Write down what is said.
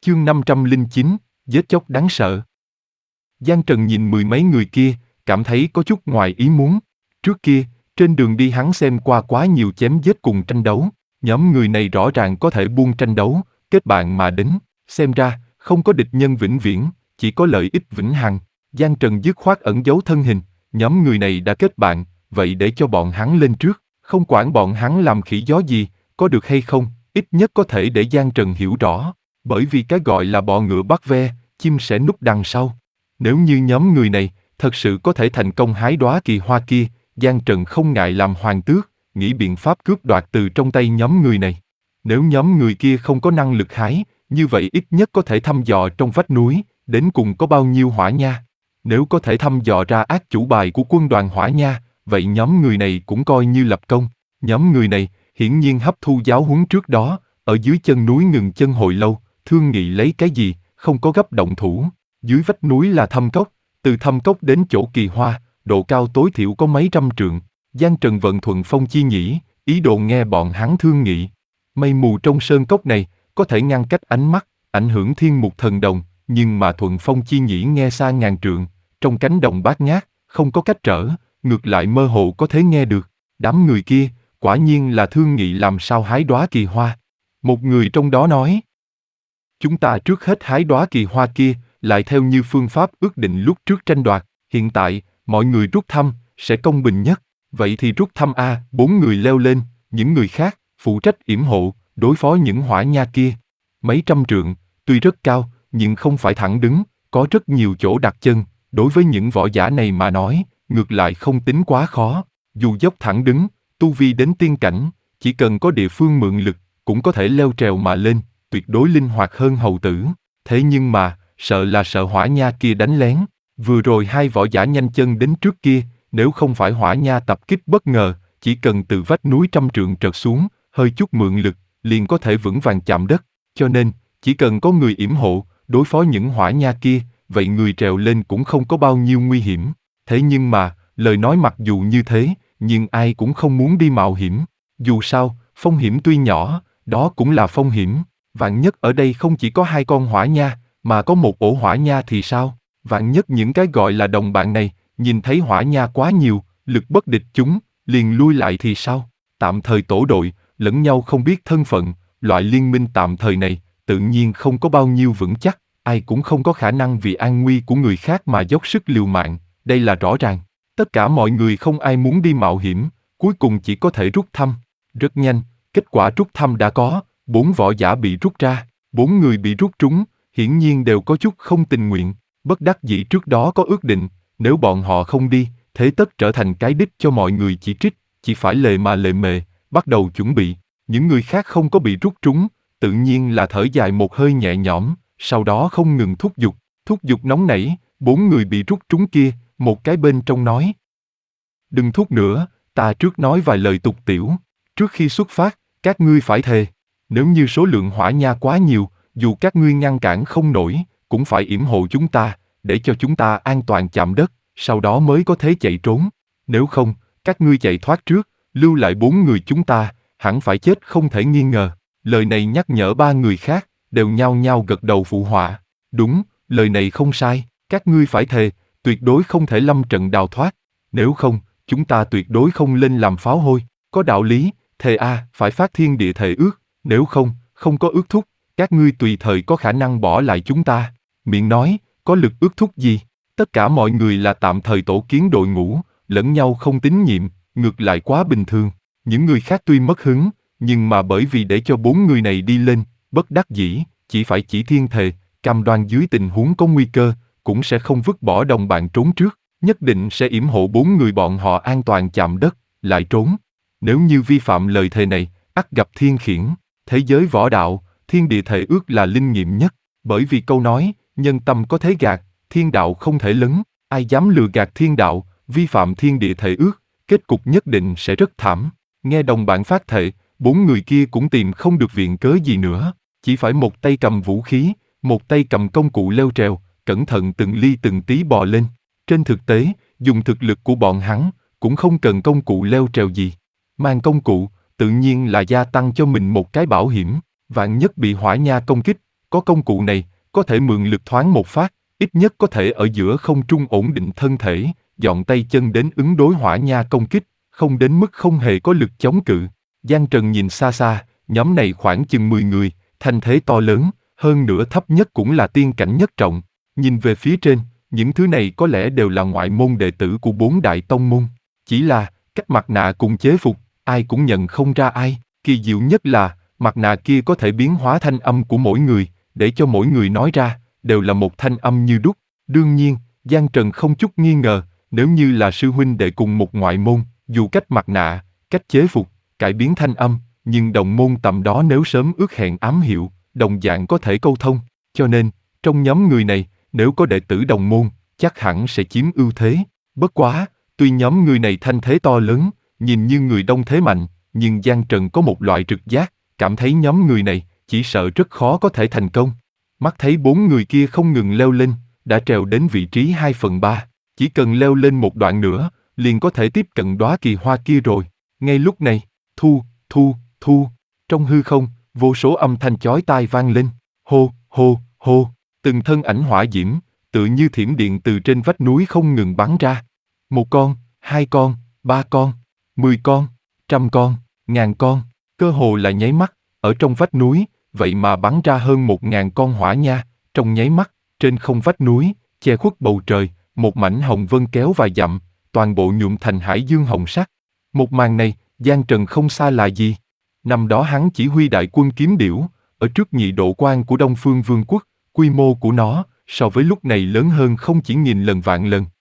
Chương 509, giết chóc đáng sợ. Giang Trần nhìn mười mấy người kia, cảm thấy có chút ngoài ý muốn. Trước kia, trên đường đi hắn xem qua quá nhiều chém giết cùng tranh đấu. Nhóm người này rõ ràng có thể buông tranh đấu, kết bạn mà đến. Xem ra, không có địch nhân vĩnh viễn, chỉ có lợi ích vĩnh hằng. Giang Trần dứt khoát ẩn giấu thân hình. Nhóm người này đã kết bạn, vậy để cho bọn hắn lên trước. Không quản bọn hắn làm khỉ gió gì, có được hay không, ít nhất có thể để Giang Trần hiểu rõ. Bởi vì cái gọi là bọ ngựa bắt ve, chim sẽ núp đằng sau. Nếu như nhóm người này thật sự có thể thành công hái đóa kỳ hoa kia, Giang Trần không ngại làm hoàng tước, nghĩ biện pháp cướp đoạt từ trong tay nhóm người này. Nếu nhóm người kia không có năng lực hái, như vậy ít nhất có thể thăm dò trong vách núi, đến cùng có bao nhiêu hỏa nha. Nếu có thể thăm dò ra ác chủ bài của quân đoàn hỏa nha, vậy nhóm người này cũng coi như lập công. Nhóm người này hiển nhiên hấp thu giáo huấn trước đó, ở dưới chân núi ngừng chân hồi lâu, thương nghị lấy cái gì, không có gấp động thủ. Dưới vách núi là thâm cốc, từ thâm cốc đến chỗ kỳ hoa, độ cao tối thiểu có mấy trăm trượng. Giang Trần vận thuần phong chi nhĩ, ý đồ nghe bọn hắn thương nghị. Mây mù trong sơn cốc này, có thể ngăn cách ánh mắt, ảnh hưởng thiên mục thần đồng, nhưng mà thuần phong chi nhĩ nghe xa ngàn trượng, trong cánh đồng bát ngát, không có cách trở, ngược lại mơ hồ có thể nghe được. Đám người kia, quả nhiên là thương nghị làm sao hái đóa kỳ hoa. Một người trong đó nói, chúng ta trước hết hái đóa kỳ hoa kia, lại theo như phương pháp ước định lúc trước tranh đoạt, hiện tại, mọi người rút thăm, sẽ công bình nhất, vậy thì rút thăm A, 4 người leo lên, những người khác, phụ trách yểm hộ, đối phó những hỏa nha kia. Mấy trăm trượng, tuy rất cao, nhưng không phải thẳng đứng, có rất nhiều chỗ đặt chân, đối với những võ giả này mà nói, ngược lại không tính quá khó, dù dốc thẳng đứng, tu vi đến tiên cảnh, chỉ cần có địa phương mượn lực, cũng có thể leo trèo mà lên, tuyệt đối linh hoạt hơn hầu tử. Thế nhưng mà, sợ hỏa nha kia đánh lén. Vừa rồi hai võ giả nhanh chân đến trước kia, nếu không phải hỏa nha tập kích bất ngờ, chỉ cần từ vách núi trăm trượng trật xuống, hơi chút mượn lực, liền có thể vững vàng chạm đất. Cho nên, chỉ cần có người yểm hộ, đối phó những hỏa nha kia, vậy người trèo lên cũng không có bao nhiêu nguy hiểm. Thế nhưng mà, lời nói mặc dù như thế, nhưng ai cũng không muốn đi mạo hiểm. Dù sao, phong hiểm tuy nhỏ, đó cũng là phong hiểm. Vạn nhất ở đây không chỉ có hai con hỏa nha, mà có một ổ hỏa nha thì sao? Vạn nhất những cái gọi là đồng bạn này, nhìn thấy hỏa nha quá nhiều, lực bất địch chúng, liền lui lại thì sao? Tạm thời tổ đội, lẫn nhau không biết thân phận, loại liên minh tạm thời này, tự nhiên không có bao nhiêu vững chắc, ai cũng không có khả năng vì an nguy của người khác mà dốc sức liều mạng, đây là rõ ràng. Tất cả mọi người không ai muốn đi mạo hiểm, cuối cùng chỉ có thể rút thăm. Rất nhanh, kết quả rút thăm đã có, 4 võ giả bị rút ra, 4 người bị rút trúng, hiển nhiên đều có chút không tình nguyện, bất đắc dĩ trước đó có ước định, nếu bọn họ không đi, thế tất trở thành cái đích cho mọi người chỉ trích, chỉ phải lề mà lề mề, bắt đầu chuẩn bị. Những người khác không có bị rút trúng, tự nhiên là thở dài một hơi nhẹ nhõm, sau đó không ngừng thúc giục nóng nảy, 4 người bị rút trúng kia, một cái bên trong nói. Đừng thúc nữa, ta trước nói vài lời tục tiểu, trước khi xuất phát, các ngươi phải thề. Nếu như số lượng hỏa nha quá nhiều, dù các ngươi ngăn cản không nổi, cũng phải yểm hộ chúng ta, để cho chúng ta an toàn chạm đất, sau đó mới có thể chạy trốn. Nếu không, các ngươi chạy thoát trước, lưu lại 4 người chúng ta, hẳn phải chết không thể nghi ngờ. Lời này nhắc nhở 3 người khác, đều nhao nhao gật đầu phụ họa. Đúng, lời này không sai, các ngươi phải thề, tuyệt đối không thể lâm trận đào thoát. Nếu không, chúng ta tuyệt đối không lên làm pháo hôi. Có đạo lý, thề a, phải phát thiên địa thề ước. Nếu không, không có ước thúc, các ngươi tùy thời có khả năng bỏ lại chúng ta. Miệng nói, có lực ước thúc gì? Tất cả mọi người là tạm thời tổ kiến đội ngũ, lẫn nhau không tín nhiệm, ngược lại quá bình thường. Những người khác tuy mất hứng, nhưng mà bởi vì để cho 4 người này đi lên, bất đắc dĩ, chỉ phải chỉ thiên thề, cam đoan dưới tình huống có nguy cơ, cũng sẽ không vứt bỏ đồng bạn trốn trước, nhất định sẽ yểm hộ 4 người bọn họ an toàn chạm đất, lại trốn. Nếu như vi phạm lời thề này, ắt gặp thiên khiển. Thế giới võ đạo, thiên địa thề ước là linh nghiệm nhất, bởi vì câu nói, nhân tâm có thế gạt, thiên đạo không thể lấn, ai dám lừa gạt thiên đạo, vi phạm thiên địa thề ước, kết cục nhất định sẽ rất thảm. Nghe đồng bạn phát thệ, 4 người kia cũng tìm không được viện cớ gì nữa, chỉ phải một tay cầm vũ khí, một tay cầm công cụ leo trèo, cẩn thận từng ly từng tí bò lên. Trên thực tế, dùng thực lực của bọn hắn, cũng không cần công cụ leo trèo gì. Mang công cụ, tự nhiên là gia tăng cho mình một cái bảo hiểm, vạn nhất bị hỏa nha công kích, có công cụ này, có thể mượn lực thoáng một phát, ít nhất có thể ở giữa không trung ổn định thân thể, dọn tay chân đến ứng đối hỏa nha công kích, không đến mức không hề có lực chống cự. Giang Trần nhìn xa xa, nhóm này khoảng chừng 10 người, thanh thế to lớn, hơn nữa thấp nhất cũng là tiên cảnh nhất trọng. Nhìn về phía trên, những thứ này có lẽ đều là ngoại môn đệ tử của 4 đại tông môn. Chỉ là, cách mặt nạ cùng chế phục, ai cũng nhận không ra ai. Kỳ diệu nhất là, mặt nạ kia có thể biến hóa thanh âm của mỗi người, để cho mỗi người nói ra, đều là một thanh âm như đúc. Đương nhiên, Giang Trần không chút nghi ngờ, nếu như là sư huynh đệ cùng một ngoại môn, dù cách mặt nạ, cách chế phục, cải biến thanh âm, nhưng đồng môn tầm đó nếu sớm ước hẹn ám hiệu, đồng dạng có thể câu thông. Cho nên, trong nhóm người này, nếu có đệ tử đồng môn, chắc hẳn sẽ chiếm ưu thế. Bất quá, tuy nhóm người này thanh thế to lớn, nhìn như người đông thế mạnh, nhưng Giang Trần có một loại trực giác, cảm thấy nhóm người này chỉ sợ rất khó có thể thành công. Mắt thấy 4 người kia không ngừng leo lên, đã trèo đến vị trí 2/3, chỉ cần leo lên một đoạn nữa, liền có thể tiếp cận đóa kỳ hoa kia rồi. Ngay lúc này, thu, trong hư không, vô số âm thanh chói tai vang lên, hô, hô, hô, từng thân ảnh hỏa diễm, tựa như thiểm điện từ trên vách núi không ngừng bắn ra. 1 con, 2 con, 3 con, 10 con, 100 con, 1000 con, cơ hồ là nháy mắt, ở trong vách núi, vậy mà bắn ra hơn 1000 con hỏa nha, trong nháy mắt, trên không vách núi, che khuất bầu trời, một mảnh hồng vân kéo vài dặm, toàn bộ nhuộm thành hải dương hồng sắc. Một màn này, Giang Trần không xa là gì. Năm đó hắn chỉ huy đại quân kiếm điểu, ở trước nhị độ quan của Đông Phương Vương quốc, quy mô của nó, so với lúc này lớn hơn không chỉ nghìn lần vạn lần.